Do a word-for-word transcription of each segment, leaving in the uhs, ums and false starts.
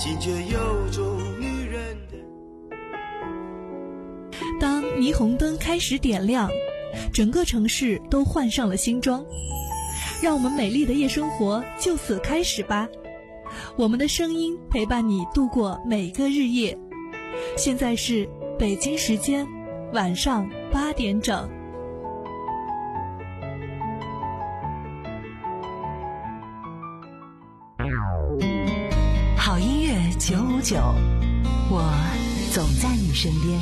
惊觉有种女人的。 当霓虹灯开始点亮，整个城市都换上了新装，让我们美丽的夜生活就此开始吧。我们的声音陪伴你度过每个日夜。现在是北京时间晚上八点整。 好音乐九五九，我总在你身边。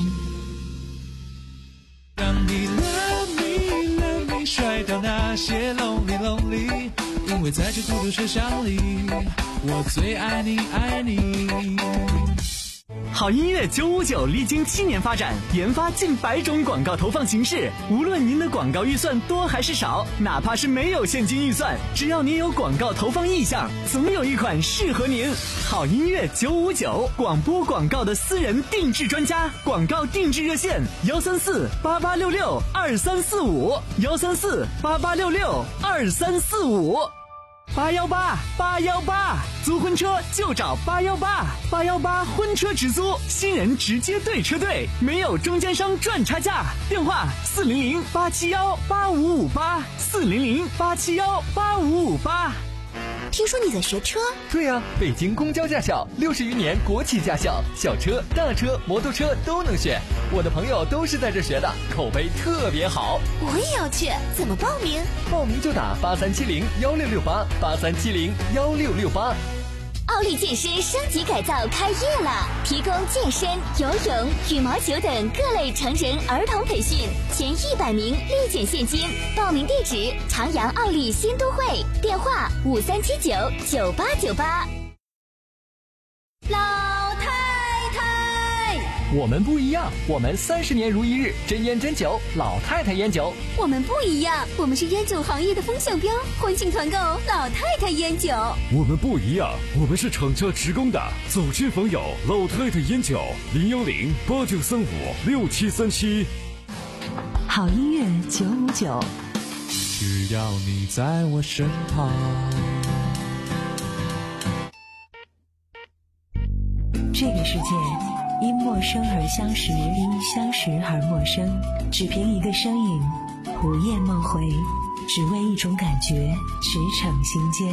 让你 love me love me 甩掉那些 lonely lonely， 因为在这孤独车厢里，我最爱你爱你。 好音乐九五九历经七年发展，研发近百种广告投放形式。无论您的广告预算多还是少，哪怕是没有现金预算，只要您有广告投放意向，总有一款适合您。好音乐九五九，广播广告的私人定制专家，广告定制热线：幺三四八八六六二三四五，幺三四八八六六二三四五。八幺八八幺八，租婚车就找八幺八，八幺八婚车直租，新人直接对车队，没有中间商赚差价。电话四零零八七幺八五五八，四零零八七幺八五五八。 听说你在学车？ 对呀、啊，北京公交驾校，六十余年国企驾校，小车、大车、摩托车都能选。我的朋友都是在这学的，口碑特别好。 我也要去，怎么报名？ 报名就打八三七零幺六六八，八三七零幺六六八。 奥利健身升级改造开业了，提供健身、游泳、羽毛球等各类成人儿童培训，前一百名立减现金。报名地址：长阳奥利新都会，电话五三七九九八九八。老太太， 我们不一样，我们三十年如一日，真烟真酒，老太太烟酒。 我们不一样，我们是烟酒行业的风向标，欢庆团购老太太烟酒。 我们不一样，我们是厂家职工的，走进访友老太太烟酒，零幺零八九三五六七三七。 好音乐九五九， 只要你在我身旁。 这个世界因陌生而相识，因相识而陌生，只凭一个身影，午夜梦回，只为一种感觉，驰骋心间。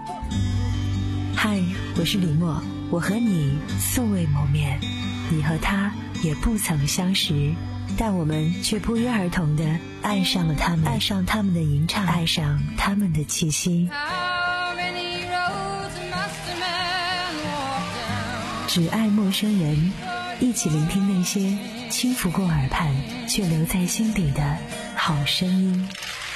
嗨，我是李默，我和你素未谋面，你和他也不曾相识，但我们却不约而同地爱上了他们，爱上他们的吟唱，爱上他们的气息。只爱陌生人，一起聆听那些轻拂过耳畔却留在心底的好声音。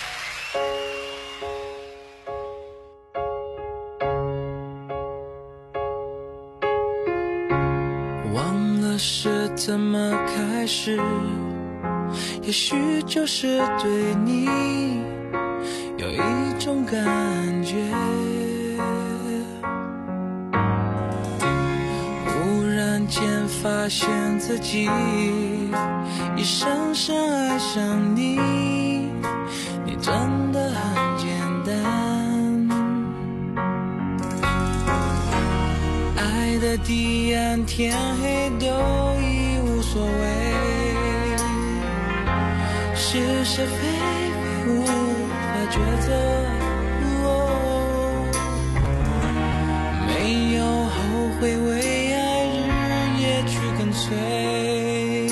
忘了是怎么开始，也许就是对你有一种感觉，忽然间发现自己已深深爱上你，你真的很简单，爱的地暗天黑都已无所谓，是是非非无法抉择，哦，没有后悔，为爱日夜去跟随，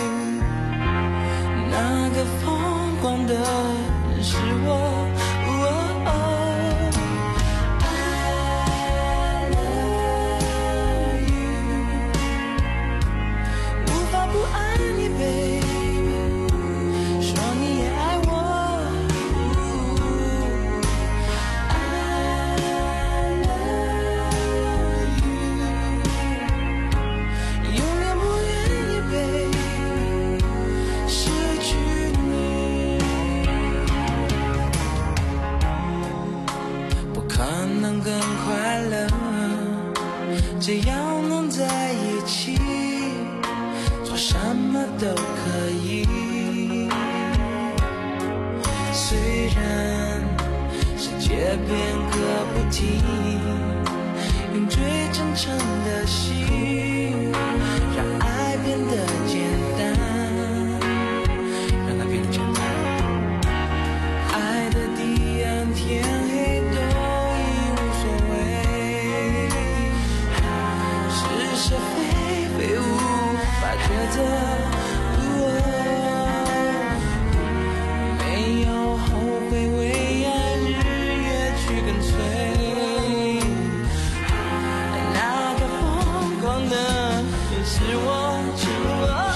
那个疯狂的人是我，哦I love you， 无法不爱你 baby， 说你也爱我，I love you， 永远不愿意 baby 失去你，不可能更快乐，只要能在一起，做什么都可以。虽然世界变个不停，用最真诚的心着，没有后悔，为爱日夜去跟随，那个疯狂的是我，是我。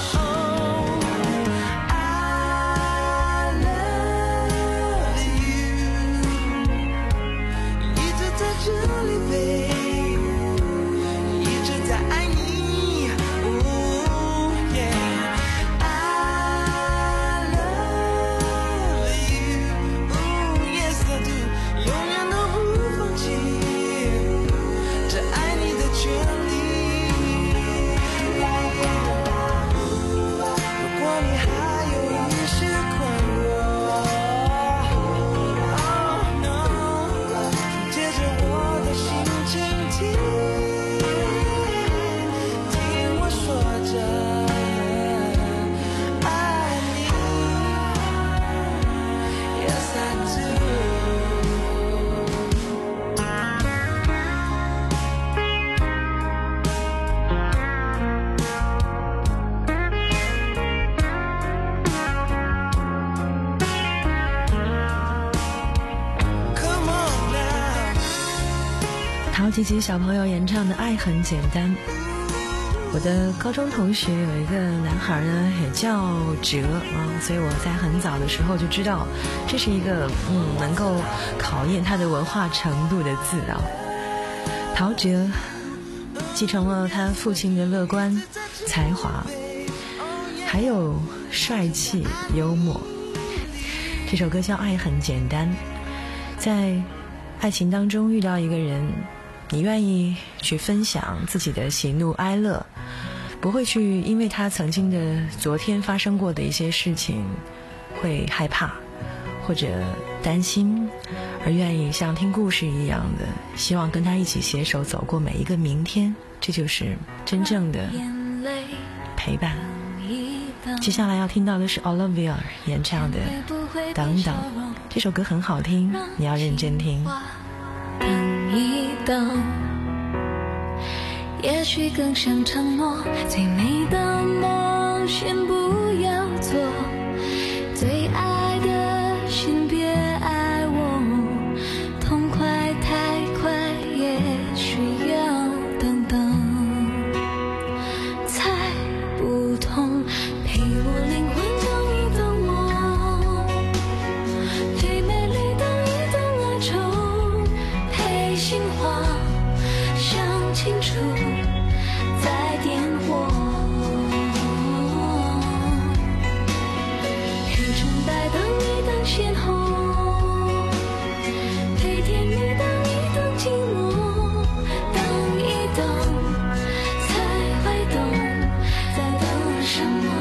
陶吉吉小朋友演唱的《爱很简单》。我的高中同学有一个男孩呢，也叫哲啊，所以我在很早的时候就知道，这是一个嗯能够考验他的文化程度的字啊。陶喆继承了他父亲的乐观、才华，还有帅气、幽默。这首歌叫《爱很简单》，在爱情当中遇到一个人，你愿意去分享自己的喜怒哀乐，不会去因为他曾经的昨天发生过的一些事情会害怕或者担心，而愿意像听故事一样的希望跟他一起携手走过每一个明天，这就是真正的陪伴。接下来要听到的是 Olivia 演唱的《等等》，这首歌很好听，你要认真听。 等一等，也许更像承诺，最美的梦先不要做，最爱的先别爱我，痛快太快也需要等等，猜不痛，陪我灵魂等一等我，陪美丽等一等哀愁，陪心慌想清楚再点火，陪纯白等一等邂逅，陪甜蜜等一等寂寞，等一等才会懂在等什么。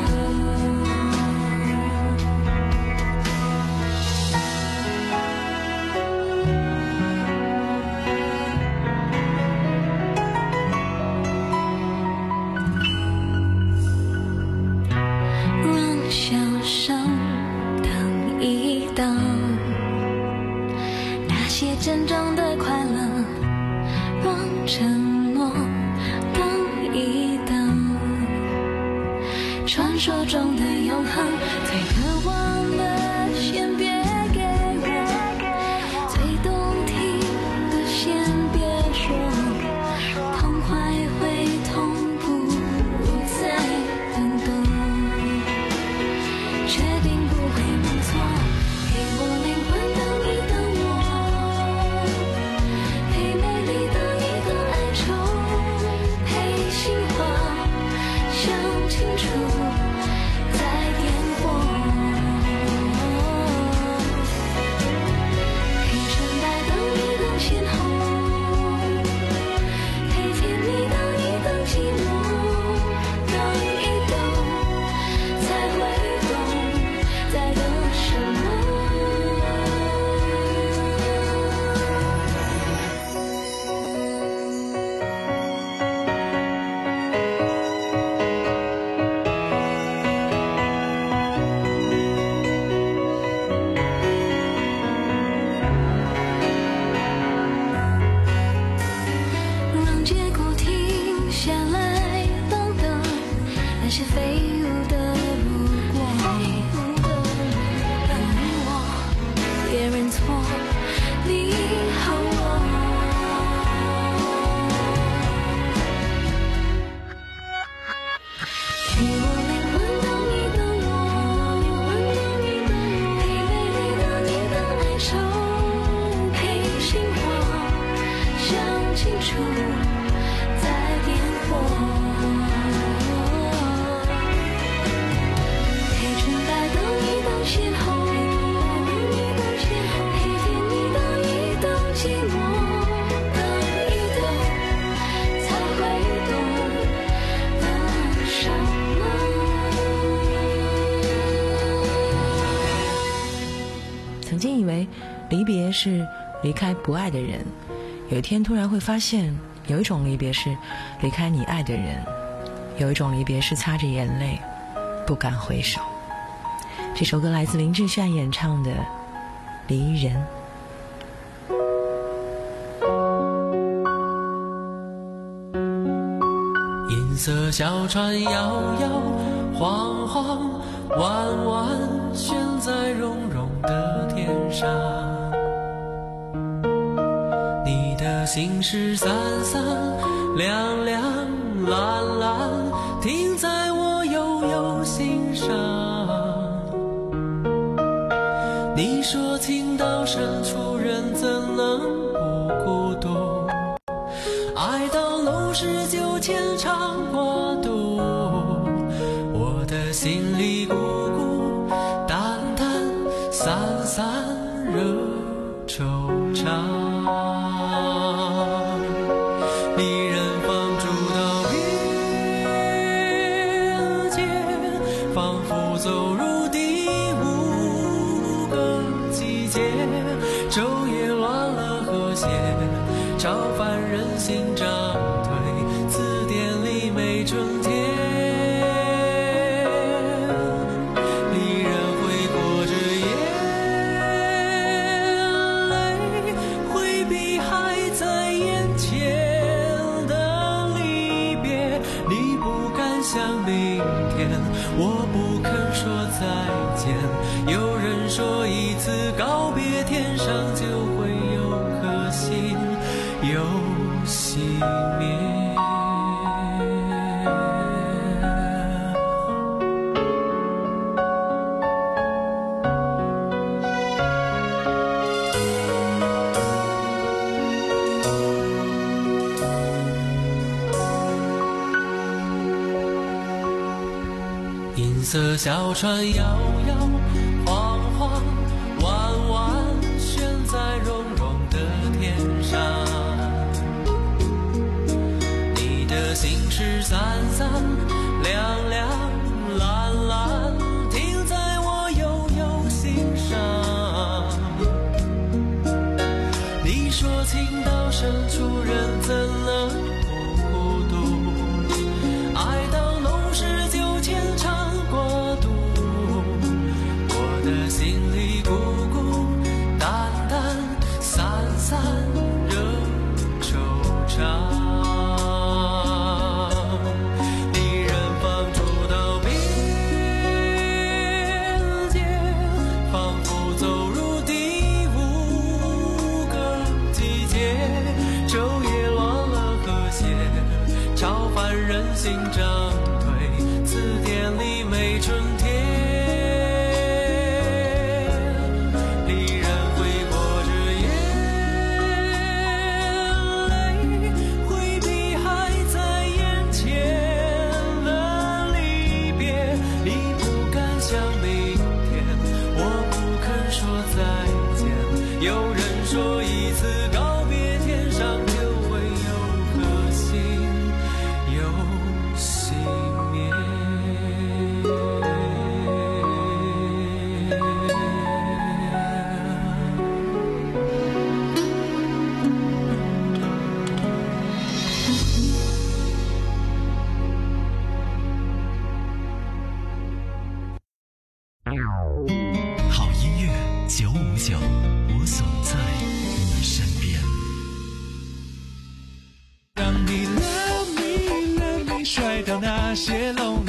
些飞舞的如果，本我别认错，你和我。陪我灵魂等你等我，陪美丽的你等爱愁，陪心慌，想清楚再点火。邂逅，陪甜蜜等一等寂寞，等一等才会懂得什么。 曾经以为离别是离开不爱的人，有一天突然会发现，有一种离别是离开你爱的人，有一种离别是擦着眼泪不敢回首。这首歌来自林志炫演唱的《离人》。 银色小船摇摇晃晃，弯弯悬在绒绒的天上。你的心事散散亮亮蓝蓝，停在我悠悠心上。你说情到深处人怎能不孤独，爱到浓时就牵肠挂肚，我的心里孤孤单单散散惹惆怅。离人放逐到边界，仿佛走入第五个季节，昼夜乱了和谐，超凡人心涨退，字典里没春天。离人会裹着眼泪，回避还在眼前的离别。你不敢想明天，我不肯说再见。有人说一次告别，天上就会有颗星又熄灭。银色小船摇摇晃晃，弯弯悬在绒绒的天上。你的心事散散亮亮蓝蓝，停在我悠悠心上。你说情到深处人怎能不孤独，爱到浓时就牵肠挂肚，我的心里孤孤单单散散惹惆怅。离人放逐到边界，仿佛走入第五个季节，昼夜乱了和谐，超凡人心涨退，字典里没春天。离人会裹着眼泪，回避还在眼前的离别。你不敢想明天，我不肯说再见。有人说一次告别，天上就会有颗星又熄灭。 好音乐九五九，我总在你身边。 让你 love me love me，甩掉那些 lonely lonely。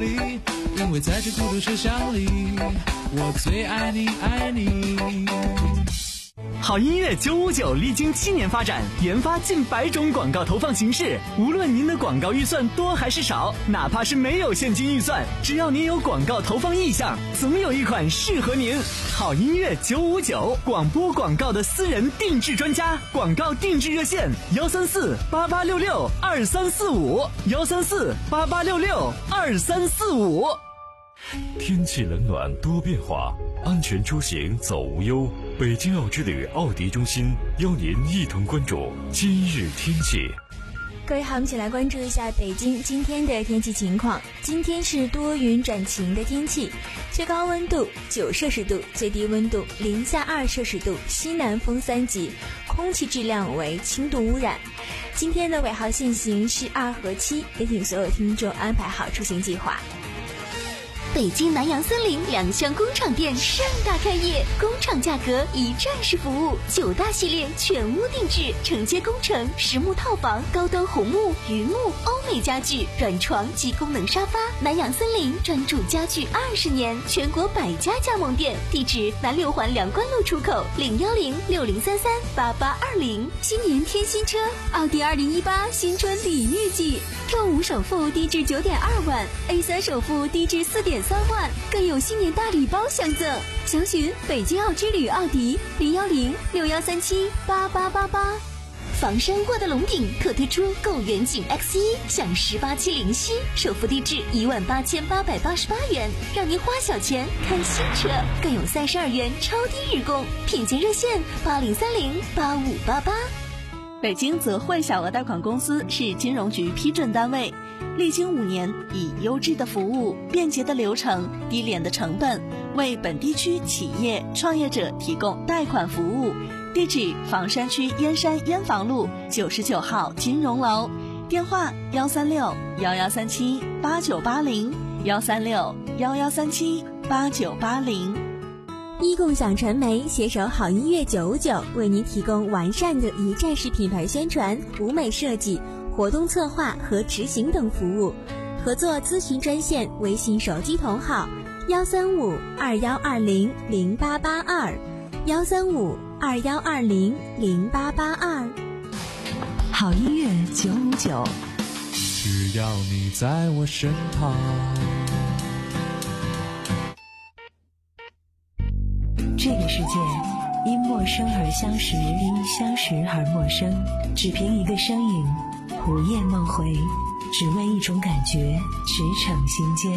里，因为在这孤独车厢里，我最爱你爱你。 好音乐九五九历经七年发展，研发近百种广告投放形式。无论您的广告预算多还是少，哪怕是没有现金预算，只要您有广告投放意向，总有一款适合您。好音乐九五九，广播广告的私人定制专家，广告定制热线幺三四八八六六二三四五幺三四八八六六二三四五。 天气冷暖多变化，安全出行走无忧。北京奥之旅奥迪中心邀您一同关注今日天气。 各位好，我们一起来关注一下北京今天的天气情况。今天是多云转晴的天气，最高温度九摄氏度，最低温度零下二摄氏度，西南风三级，空气质量为轻度污染。今天的尾号限行是二和七，也请所有听众安排好出行计划。 北京南洋森林两厢工厂店盛大开业，工厂价格一站式服务，九大系列全屋定制，承接工程、实木套房、高端红木、榆木、欧美家具、软床及功能沙发。南洋森林专注家具二十年，全国百家加盟店，地址南六环两关路出口，零幺零六零三三八八二零。新年添新车，奥迪二零一八新春礼遇季， Q 五首付低至九点二万 ，A 三首付低至四点三万，更有新年大礼包相赠。详询北京奥之旅奥迪零幺零六幺三七八八八八。房山沃德龙鼎特推出购远景 X 一 享十八期零息，首付低至一万八千八百八十八元，让您花小钱看新车，更有三十二元超低日供，品鉴热线八零三零八五八八。 北京泽汇小额贷款公司是金融局批准单位，历经五年，以优质的服务、便捷的流程、低廉的成本，为本地区企业创业者提供贷款服务。地址：房山区燕山燕房路九十九号金融楼，电话：幺三六幺幺三七八九八零幺三六幺幺三七八九八零。 一共享传媒携手好音乐九五九，为您提供完善的一站式品牌宣传、舞美设计、活动策划和执行等服务。合作咨询专线：微信手机同号幺三五二幺二零零八八二幺三五二幺二零零八八二。 好音乐九五九， 只要你在我身旁。 这个世界因陌生而相识，因相识而陌生，只凭一个身影，午夜梦回，只为一种感觉，驰骋心间。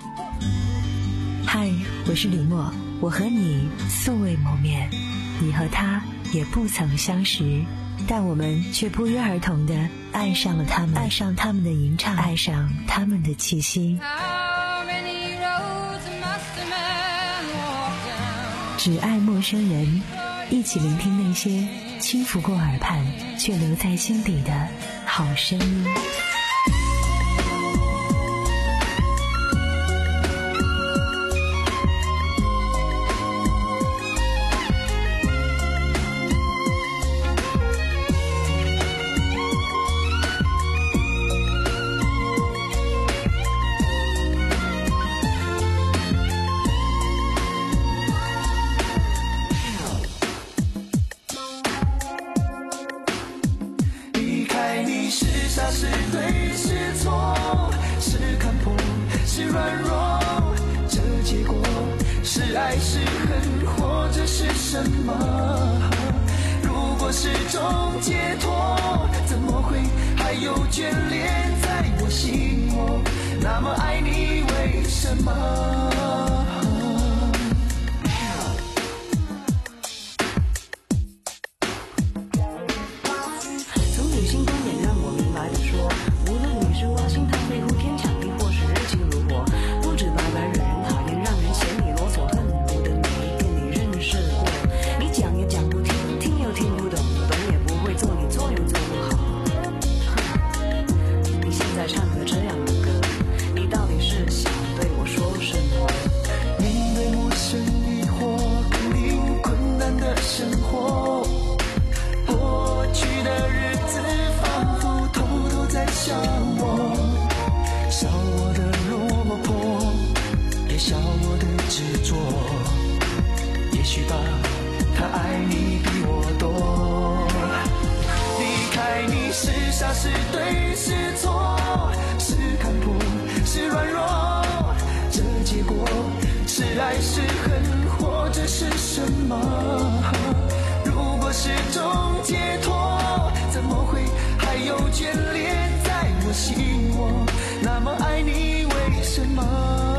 嗨，我是李默，我和你素未谋面，你和他也不曾相识，但我们却不约而同地爱上了他们，爱上他们的吟唱，爱上他们的气息。只爱陌生人，一起聆听那些轻拂过耳畔却留在心底的好声音。 是对是错，是看破是软弱，这结果是爱是恨或者是什么？如果是种解脱，怎么会还有眷恋在我心窝？那么爱你为什么？ 信我那么爱你，为什么？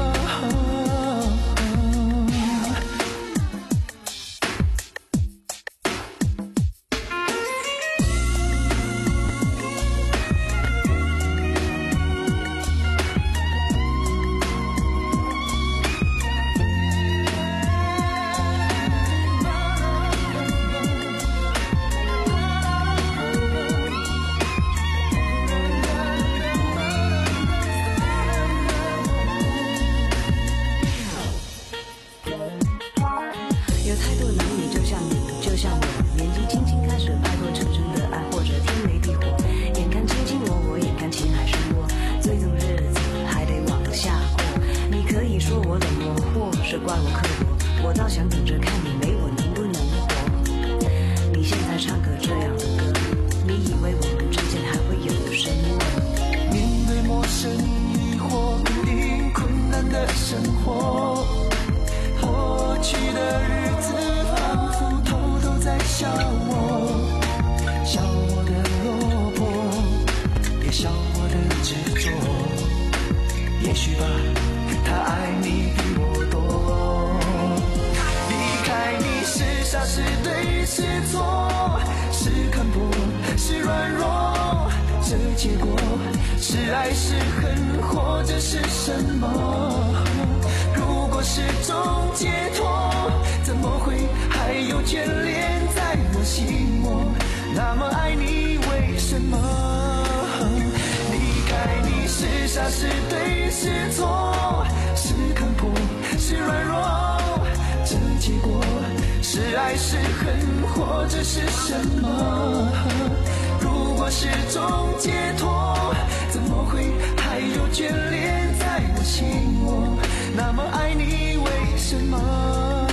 是爱是恨，或者是什么？如果是种解脱，怎么会还有眷恋在我心窝？那么爱你，为什么？离开你是傻是对是错？是看破是软弱？这结果是爱是恨，或者是什么？如果是种解脱，怎么会还有眷恋在我心窝？那么爱你，为什么？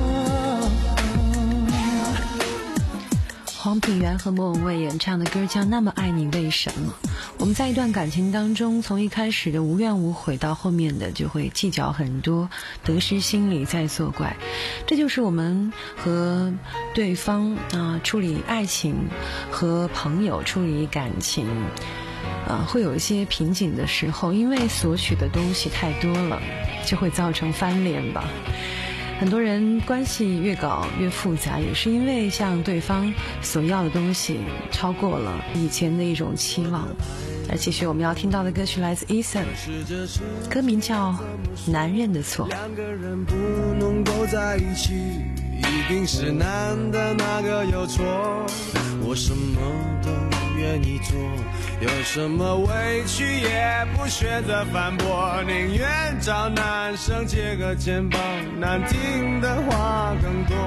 黄品源和莫文蔚演唱的歌叫《那么爱你为什么》。我们在一段感情当中，从一开始的无怨无悔到后面的就会计较很多，得失心里在作怪。这就是我们和对方啊、呃、处理爱情，和朋友处理感情啊、呃、会有一些瓶颈的时候，因为索取的东西太多了，就会造成翻脸吧。很多人关系越搞越复杂，也是因为向对方所要的东西超过了以前的一种期望。而继续我们要听到的歌曲来自 Eason， 歌名叫《男人的错》。 两个人不能够在一起，一定是男的那个有错。我什么都愿意做，有什么委屈也不选择反驳，宁愿找男生借个肩膀，难听的话更多。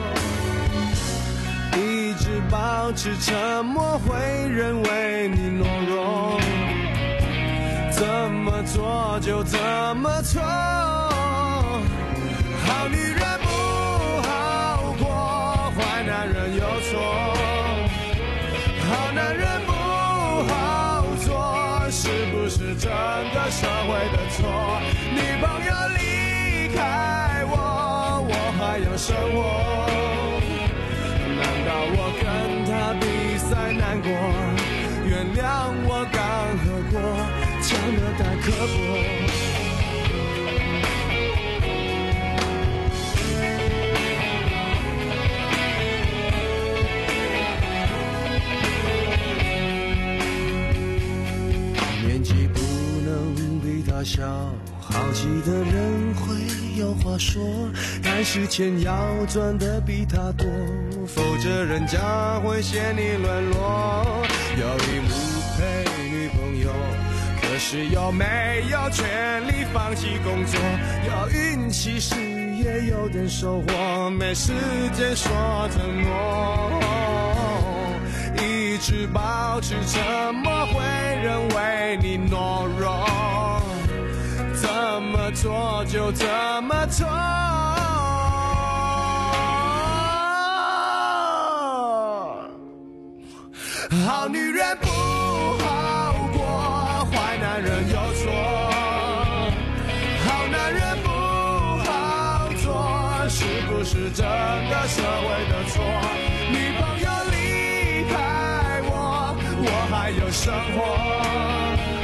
一直保持沉默，会认为你懦弱，怎么做就怎么错。好女人不好过，坏男人有错，好男人不好做，是不是整个社会的错？女朋友离开我，我还有生活。难道我跟他比赛难过？原谅我刚喝过，讲得太刻薄。年纪不能比他小，好奇的人会有话说，但是钱要赚得比他多，否则人家会嫌你沦落。有义务陪女朋友，可是又没有权利放弃工作。有运气时也有点收获，没时间说承诺。一直保持沉默，会认为你懦弱，怎么做就怎么做。好女人不好过，坏男人有错，好男人不好做，是不是整个社会的错？女朋友离开我，我还有生活。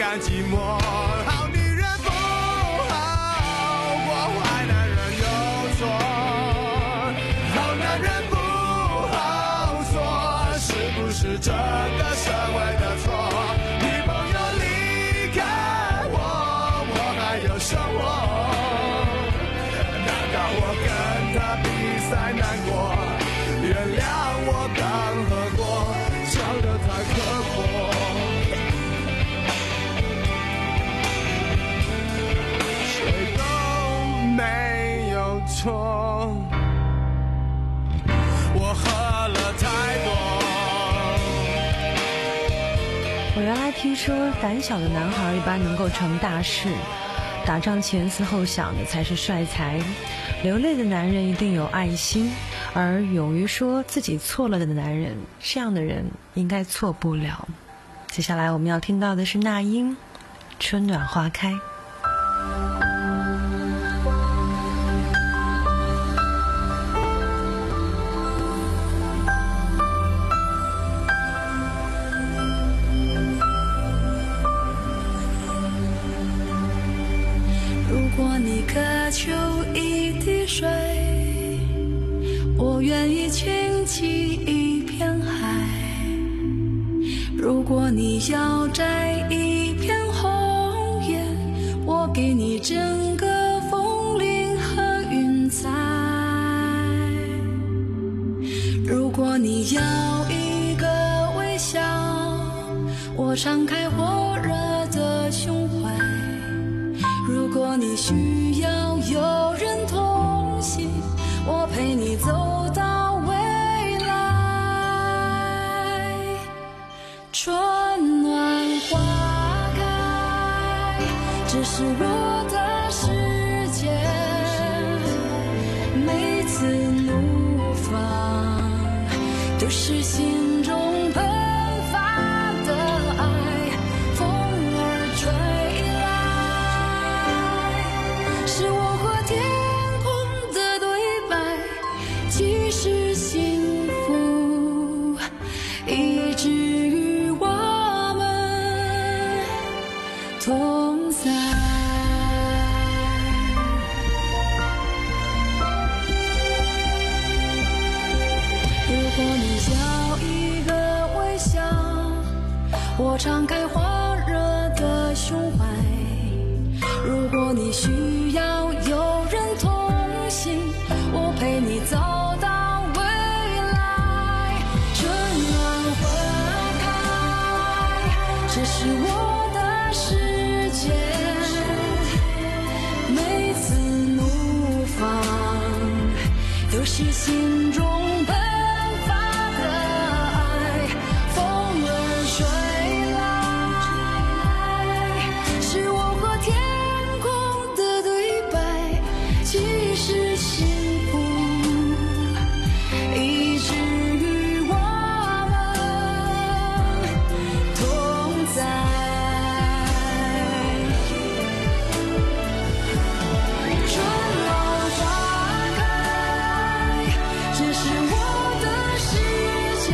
甘寂寞。好女人不好过，坏男人有错，好男人不好说，是不是这个社会的错？女朋友离开我，我还有生活。难道我跟他比赛难过？原谅我当喝过，笑得太刻薄。谁都没有错，我喝了太多。 我原来听说胆小的男孩一般能够成大事，打仗前思后想的才是帅才，流泪的男人一定有爱心，而勇于说自己错了的男人，这样的人应该错不了。接下来我们要听到的是那英，春暖花开。 如果你渴求一滴水，我愿意倾起一片海。如果你要摘一片红叶，我给你整个枫林和云彩。如果你要一个微笑，我敞开火热的胸怀。如果你需要有人同行，我陪你走到未来。春暖花开，这是我的世界，每次怒放都是心中喷发的爱，风儿吹来，是我和天空的对白，既是幸福，以至于我们同在。如果你要一个微笑，我敞开火热的胸怀。如果你需要有人同行，我陪你走到未来。春暖花开，这是我的世界，每次怒放都是心中喷发的爱，风儿吹来，是我和天空的对白，既是幸福，以至于我们同在。春暖花开，这是我的世界，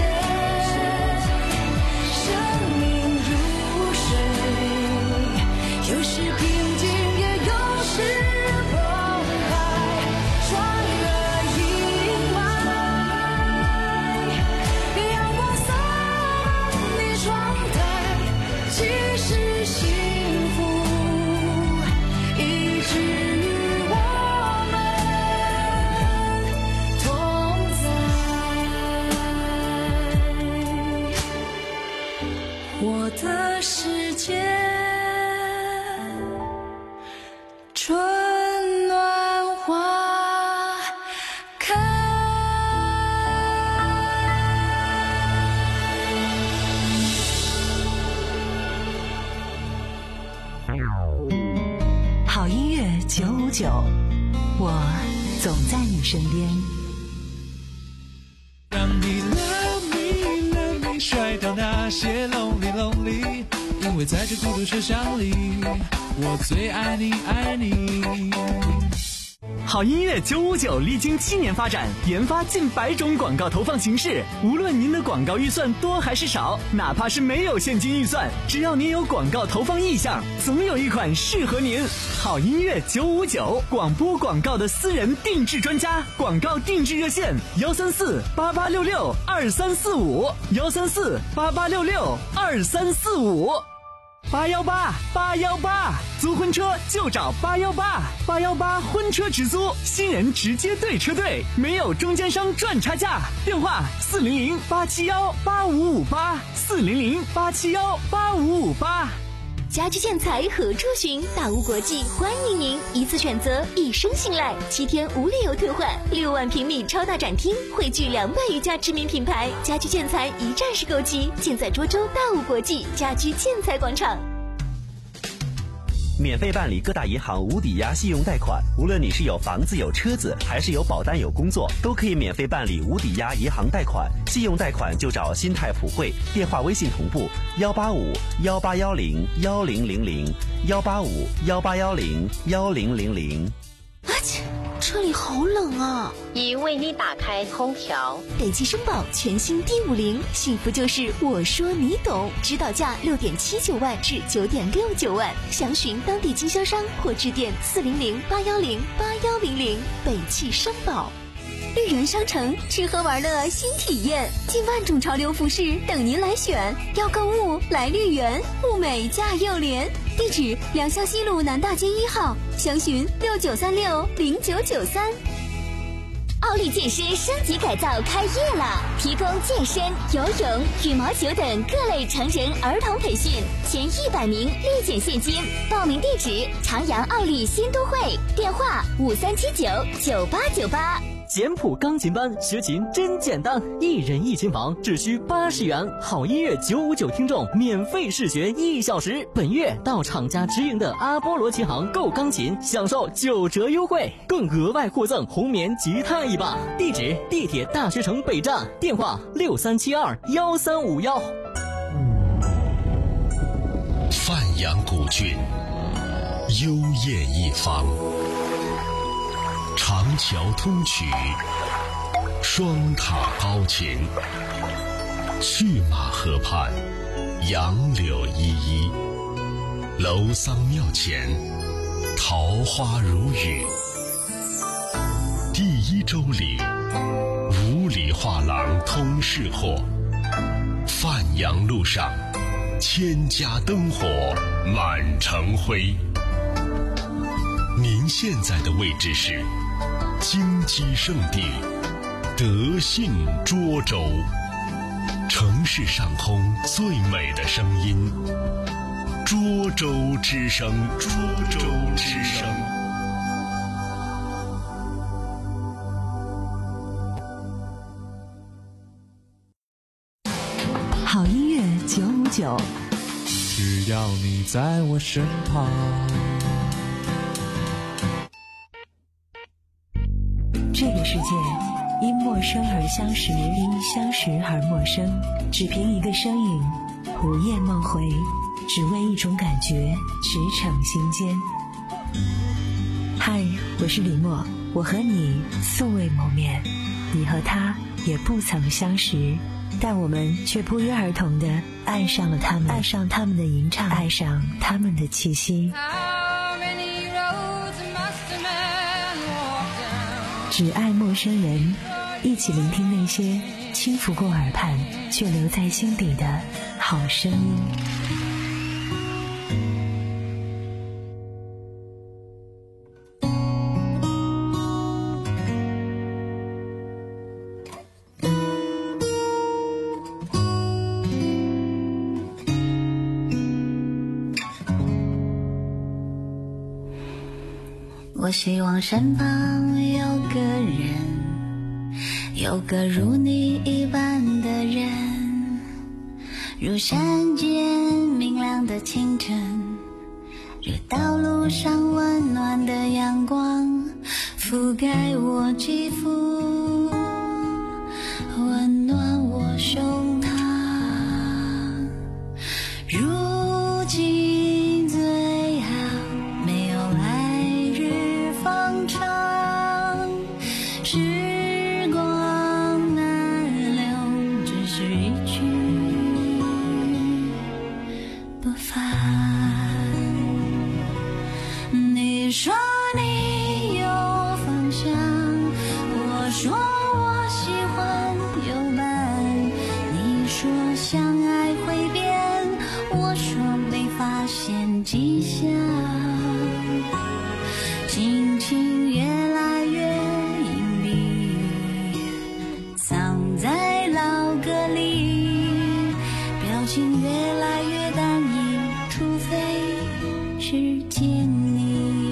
生命如水，有时平静也有时澎湃，穿越阴霾，阳光洒满你窗台，既是幸福，以至于我们同在。我的世界，春暖花开。 好音乐九五九，我总在你身边。 让你 love me love me 甩掉那些 lonely lonely， 因为在这孤独车厢里，我最爱你爱你。 好音乐九五九历经七年发展，研发近百种广告投放形式。无论您的广告预算多还是少，哪怕是没有现金预算，只要您有广告投放意向，总有一款适合您。好音乐九五九，广播广告的私人定制专家，广告定制热线：幺三四八八六六二三四五，幺三四八八六六二三四五。八幺八八幺八，租婚车就找八幺八，八幺八婚车直租，新人直接对车队，没有中间商赚差价。电话四零零八七幺八五五八，四零零八七幺八五五八。 家居建材何处寻？大屋国际欢迎您，一次选择，一生信赖，七天无理由退换，六万平米超大展厅，汇聚两百余家知名品牌，家居建材一站式购齐，尽在涿州大屋国际家居建材广场。 免费办理各大银行无抵押信用贷款，无论你是有房子有车子，还是有保单有工作，都可以免费办理无抵押银行贷款。信用贷款就找新泰普惠，电话微信同步幺八五幺八幺零幺零零零幺八五幺八幺零幺零零零。 啊切，这里好冷啊！ 已为你打开空调。 北汽绅宝全新 D 五零，幸福就是我说你懂，指导价六点七九万至九点六九万，详询当地经销商或致电四零零八幺零八幺零零。北汽绅宝。绿园商城吃喝玩乐新体验，近万种潮流服饰等您来选。要购物来绿园，物美价又廉。地址：良乡西路南大街一号，详询六九三六零九九三。奥利健身升级改造开业了，提供健身、游泳、羽毛球等各类成人儿童培训，前一百名立减现金。报名地址：长阳奥利新都会，电话五三七九九八九八。 简谱钢琴班学琴真简单，一人一琴房只需八十元，好音乐九五九听众免费试学一小时。本月到厂家直营的阿波罗琴行购钢琴，享受九折优惠，更额外获赠红棉吉他一把。地址：地铁大学城北站，电话六三七二幺三五幺。 范阳古郡，幽艳一方。长桥通衢，双塔高擎，去马河畔，杨柳依依，楼桑庙前，桃花如雨。第一周里，五里画廊通市货，范阳路上，千家灯火满城辉。您现在的位置是京畿圣地德信涿州，城市上空最美的声音，涿州之声，涿州之声。 好音乐九五九， 只要你在我身旁。 这个世界因陌生而相识，因相识而陌生，只凭一个身影，午夜梦回，只为一种感觉，驰骋心间。嗨，我是李默，我和你素未谋面，你和他也不曾相识，但我们却不约而同地爱上了他们，爱上他们的吟唱，爱上他们的气息。只爱陌生人，一起聆听那些轻拂过耳畔却留在心底的好声音。 我希望身旁有个人，有个如你一般的人，如山间明亮的清晨，如道路上温暖的阳光，覆盖我肌肤，温暖我胸膛。如今最好没有来日方长。 说你有方向，我说我喜欢有伴，你说相爱会变，我说没发现迹象，心情越来越隐蔽，藏在老歌里，表情越来越单一，除非是见你。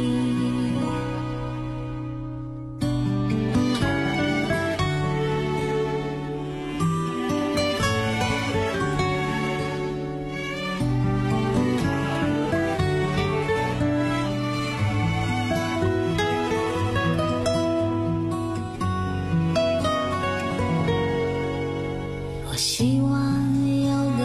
我希望有个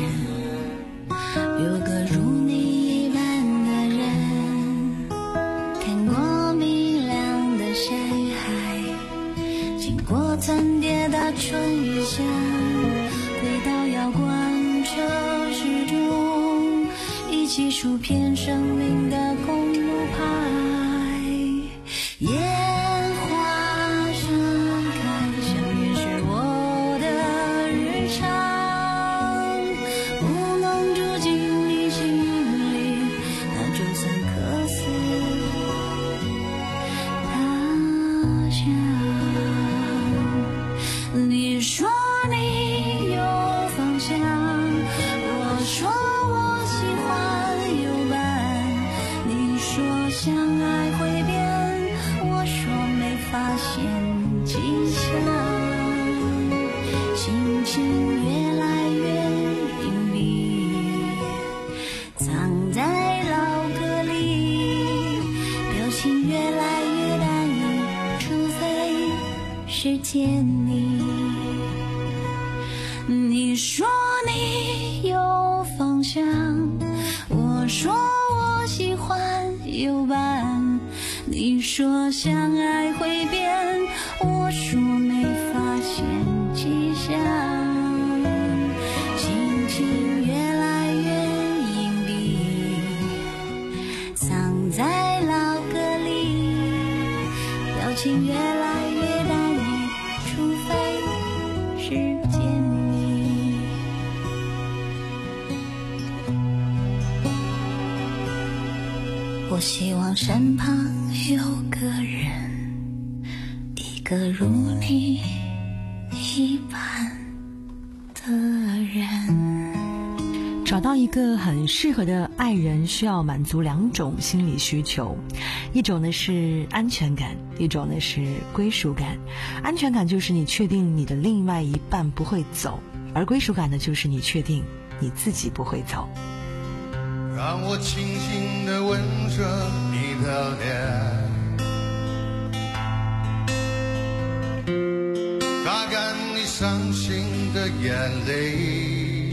人，有个如你一般的人，看过明亮的山海，经过层叠的春雨下，回到遥观城市中，一起数遍生命的公路牌。烟花盛开，相遇是我的日常，不能住进你心里，那就算客死他乡。你说你有方向，我说我喜欢有伴，你说相爱会变，我说没发现迹象，心情越来越隐蔽，藏在老歌里，表情越来越单一，除非是见你。你说你有方向，我说我喜欢有伴，你说相爱会变，我说没发现迹象，心情越来越隐蔽，藏在老歌里，表情越来越单一，除非是见你。我希望身旁有个人，一个如你一般的人。 找到一个很适合的爱人，需要满足两种心理需求，一种呢是安全感，一种呢是归属感。安全感就是你确定你的另外一半不会走，而归属感呢就是你确定你自己不会走。 让我轻轻地吻着你的脸，擦干你伤心的眼泪，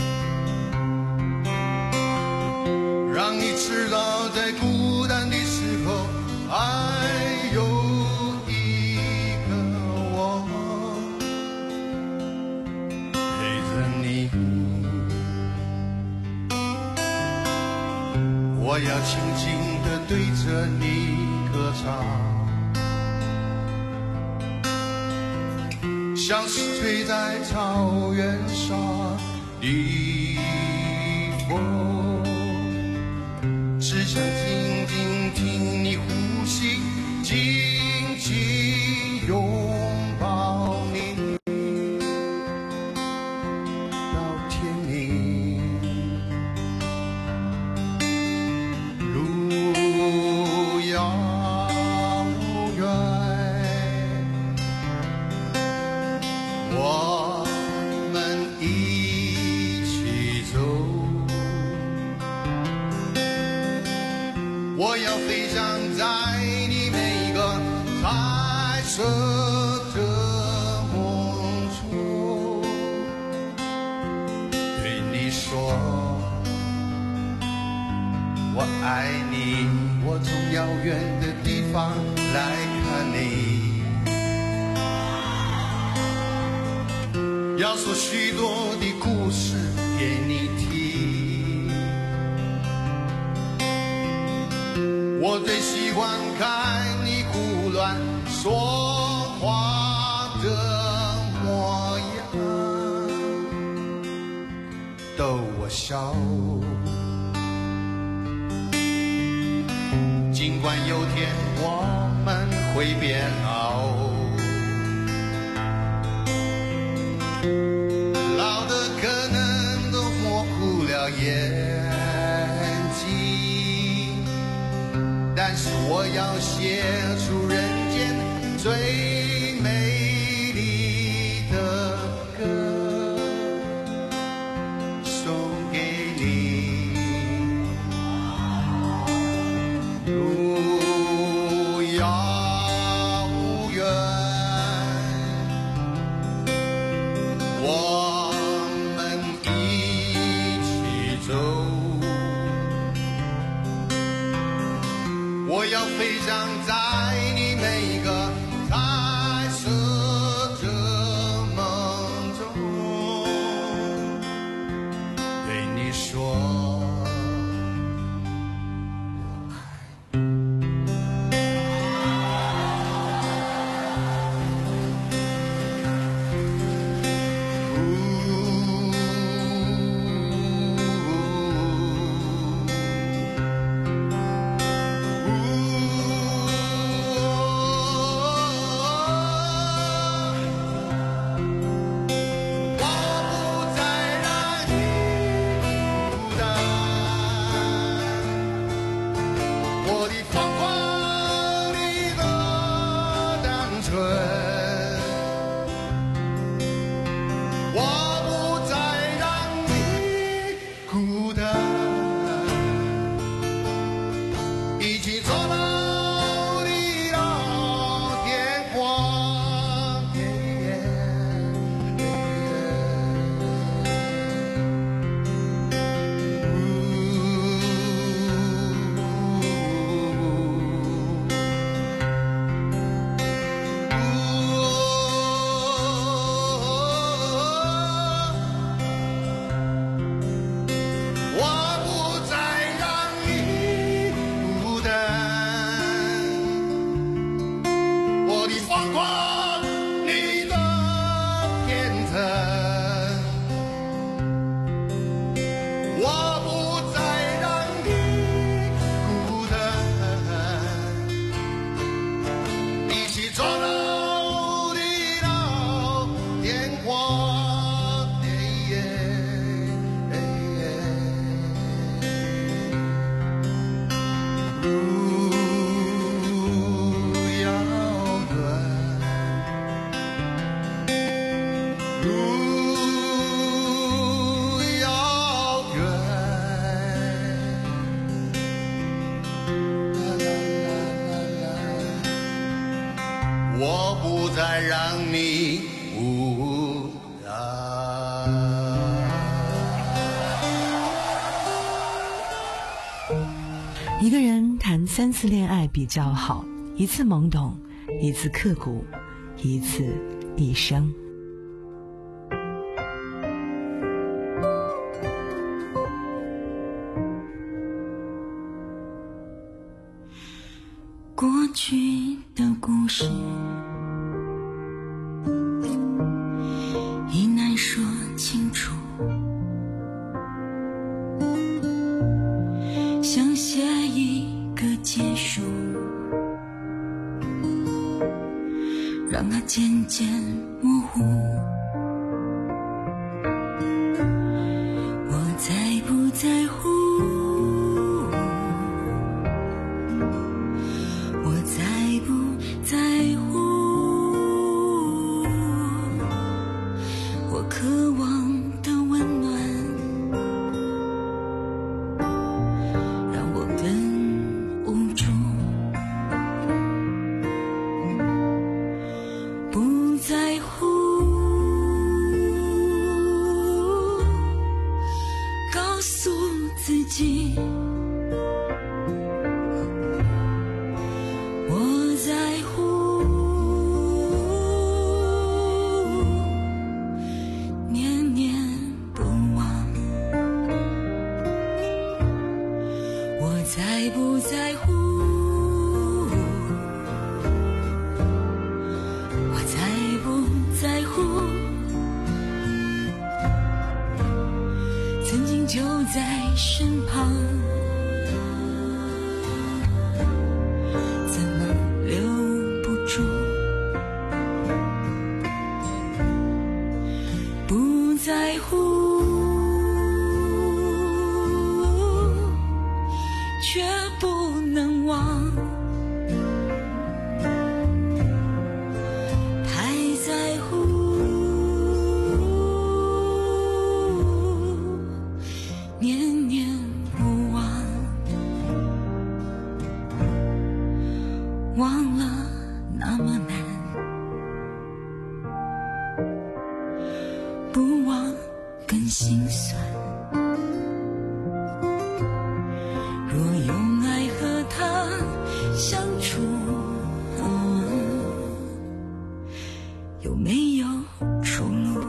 让你知道在孤单的时候还有一个我陪着你。我要轻轻地对着你歌唱，像是吹在草原上的风，只想静静听你呼吸，紧紧拥抱你到天明。我要飞翔在你每一个彩色的梦中，对你说我爱你，我从遥远的地方来看你，要说许多的故事给你听，我最喜欢看你胡乱说话的模样，逗我笑。尽管有天我们会变老，老的可能都模糊了眼睛，但是我要写出人间最美丽的歌，送给你。路遥远，我们一起走。我要飞翔在你每个彩色的梦中，对你说。我不再让你孤单。 一个人谈三次恋爱比较好，一次懵懂，一次刻骨，一次一生。 过去的故事已难说清楚，想写一个结束，让它渐渐模糊。我在不在乎？ 年年就在身旁，怎么留不住？不在乎，却不能忘。太在乎，念念不忘，忘了那么难，不忘更心酸。若用爱和他相处，有没有出路？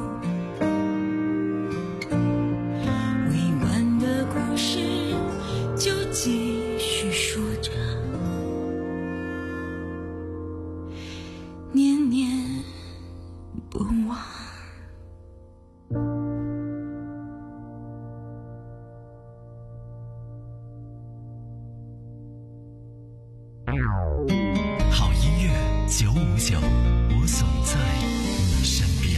未完的故事就继续说着，念念不忘。 好音乐九五九，我总在你身边。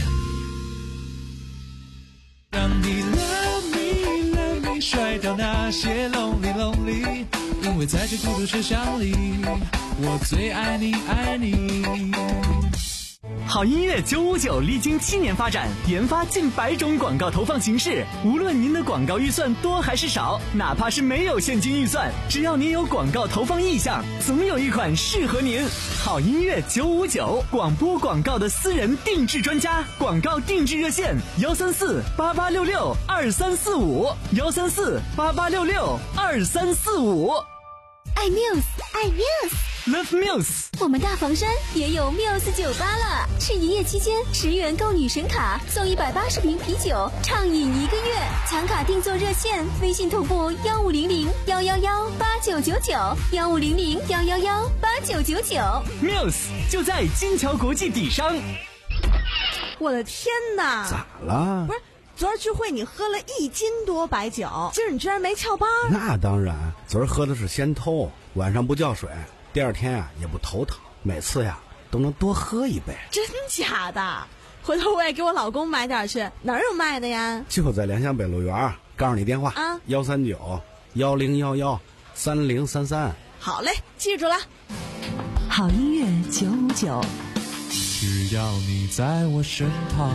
让你 love me love me 甩掉那些 lonely lonely， 因为在这孤独车厢里，我最爱你爱你。 好音乐九五九历经七年发展，研发近百种广告投放形式。无论您的广告预算多还是少，哪怕是没有现金预算，只要您有广告投放意向，总有一款适合您。好音乐九五九，广播广告的私人定制专家，广告定制热线：幺三四八八六六二三四五，幺三四八八六六二三四五。 爱 Muse， 爱 Muse。Love Muse， 我们大房山也有 Muse 酒吧了。是营业期间，十元购女神卡，送一百八十瓶啤酒，畅饮一个月。抢卡定做热线，微信同步幺五零零幺幺幺八九九九，幺五零零幺幺幺八九九九。 Muse 就在金桥国际底商。 我的天哪！ 咋了？ 不是。昨儿聚会你喝了一斤多白酒，今儿你居然没翘班？ 那当然，昨儿喝的是先偷，晚上不叫水，第二天啊也不头疼，每次呀都能多喝一杯。 真假的？回头我也给我老公买点去，哪儿有卖的呀？ 就在良乡北路园，告诉你电话啊，幺三九幺零幺幺三零三三。 好嘞，记住了。 好音乐九五九， 只要你在我身旁。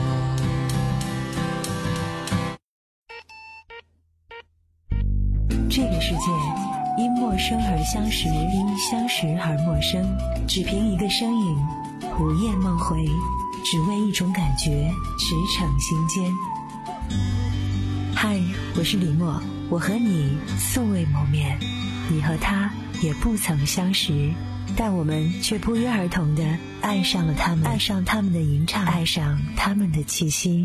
这个世界因陌生而相识，因相识而陌生，只凭一个身影，午夜梦回，只为一种感觉，驰骋心间。嗨，我是李默，我和你素未谋面，你和他也不曾相识，但我们却不约而同地爱上了他们，爱上他们的吟唱，爱上他们的气息。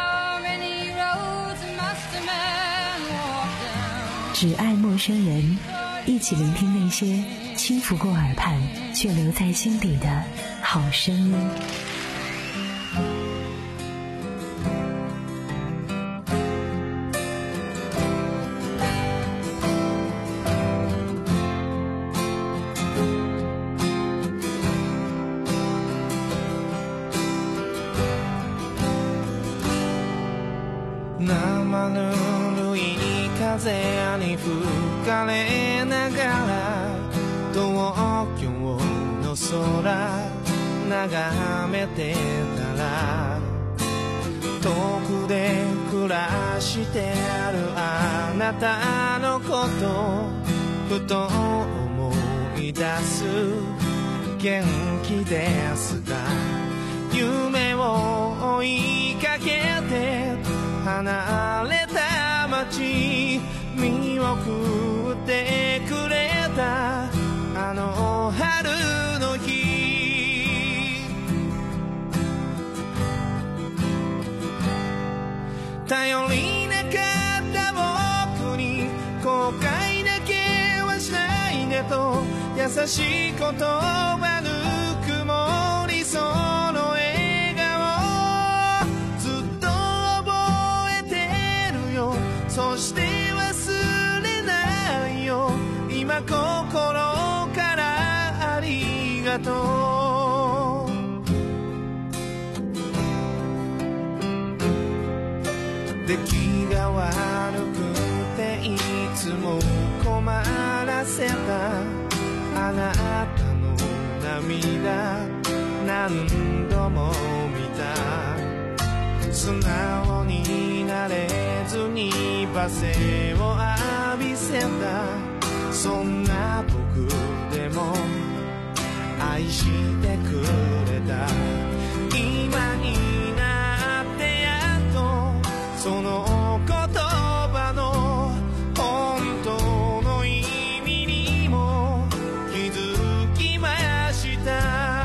只爱陌生人，一起聆听那些轻拂过耳畔却留在心底的好声音。 生ぬるい風に吹かれながら東京の空眺めてたら遠くで暮らしてあるあなたのことふと思い出す元気ですか夢を追いかけて離れた街見送ってくれたあの春の日頼りなかった僕に後悔だけはしないでと優しい言葉ぬくもりその笑顔ずっと覚えてるよそしてがとう出来が悪くていつも困らせたあなたの涙何度も見た素直になれずに罵声を浴びせたそんな僕でも愛してくれた今になってやっとその言葉の本当の意味にも気づきました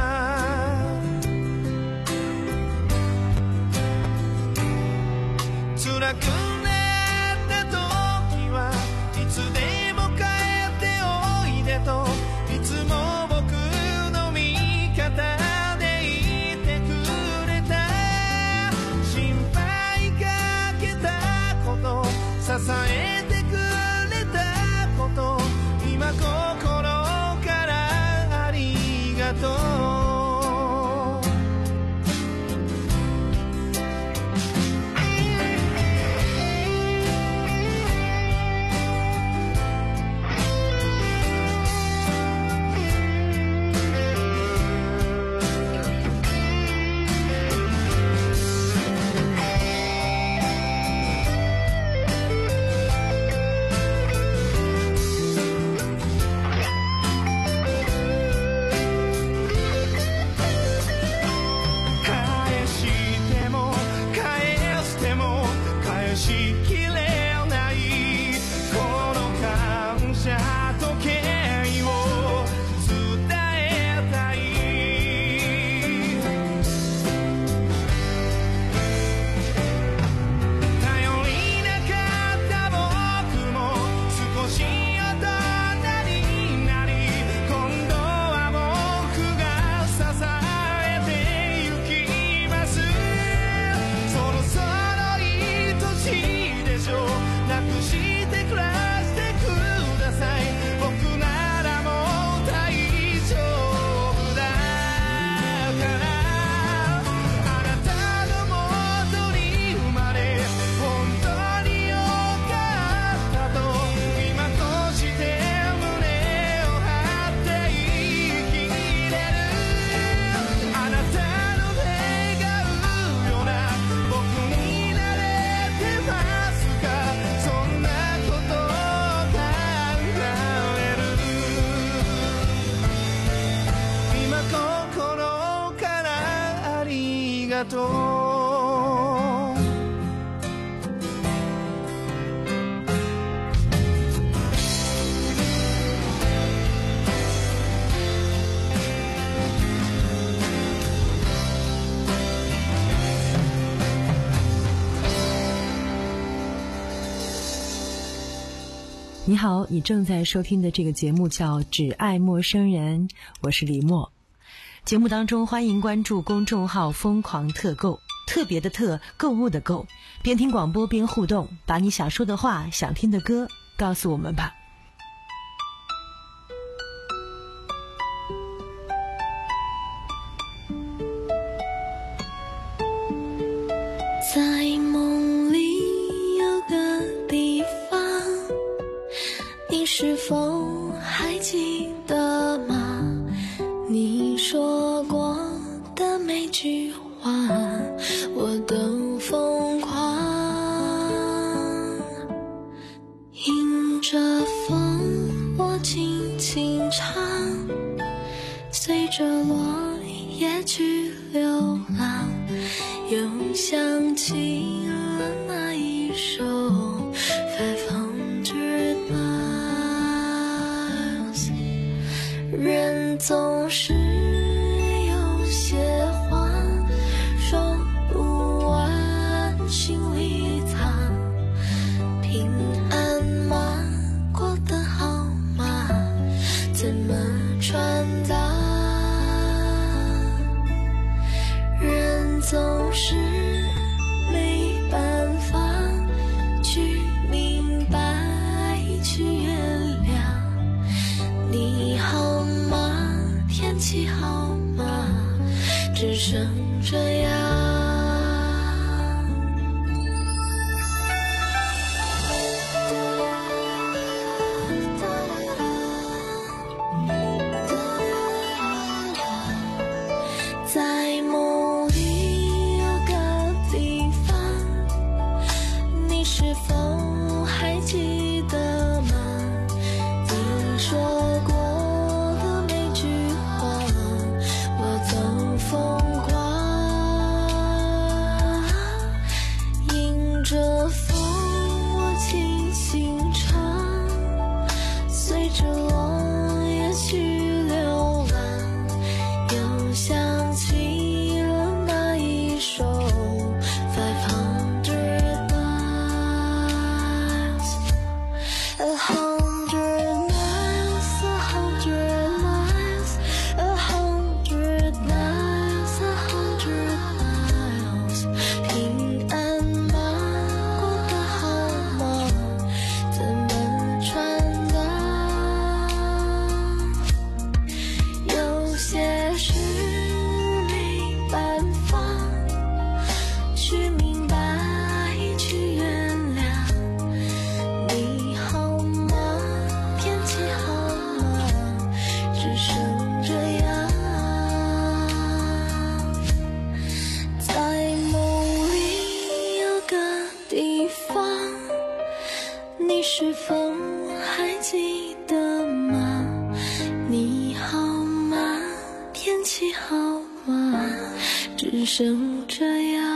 辛くなった時はいつでも帰っておいでといつも僕の味方でいてくれた心配かけたこと支えてくれたこと今心からありがとう你好，你正在收听的这个节目叫《只爱陌生人》，我是李默。节目当中欢迎关注公众号疯狂特购，特别的特，购物的购，边听广播边互动，把你想说的话，想听的歌告诉我们吧。 在梦里有个地方，你是否还记得吗？你说过的每句话我都疯狂，迎着剩这样。在梦里有个地方，你是否还记得吗？你说过的每句话，我都疯狂。迎着风，我轻轻唱，随着落叶去流浪，又想起了那一首 Five Hundred Miles。 A hundred miles, a hundred miles, a hundred miles, a hundred miles。 平安吗？过得好吗？怎么传达？有些事没办法去明白，去原谅。你好吗？天气好吗？只剩这样。在梦里有个地方，你是否还记得吗？你好吗？天气好吗？只剩这样。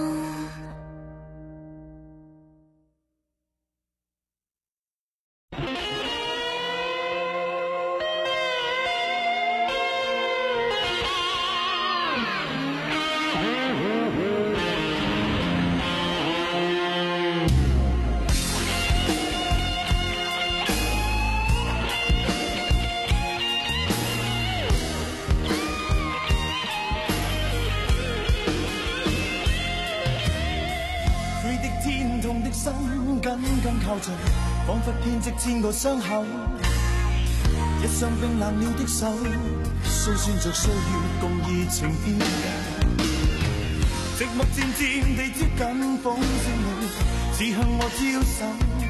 佢的天痛的心緊緊靠着，彷彿編織千個傷口。一雙冰冷了的手，訴說着歲月共熱情變。寂寞漸漸地接近風聲裏，只向我招手。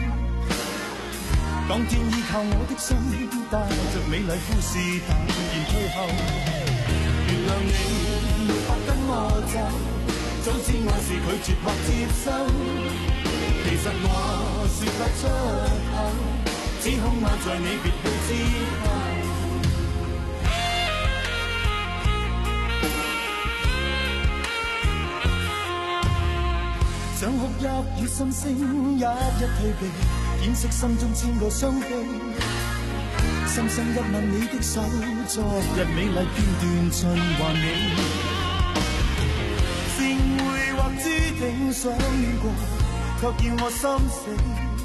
當天依靠我的心，帶着美麗故事淡然退後。原諒你沒法跟我走，早知愛是拒絕或接收，其實我說不出口，只恐我在你別去之後。想哭泣與心聲，一一退避，掩飾心中千個傷悲。深深一吻你的手，昨日美麗片段循環你。正會或注定想戀過，卻叫我心死。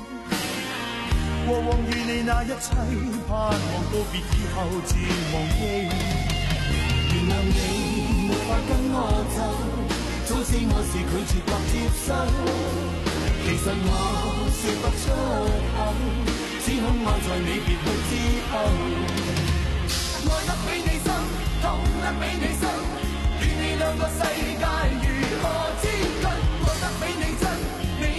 過往與你那一切，盼望告別以後漸忘記。原諒你沒法跟我走，早知我是拒絕或接收，其實我說不出口，只恐愛在你別去之後。愛得比你深，痛得比你深，與你兩個世界遠。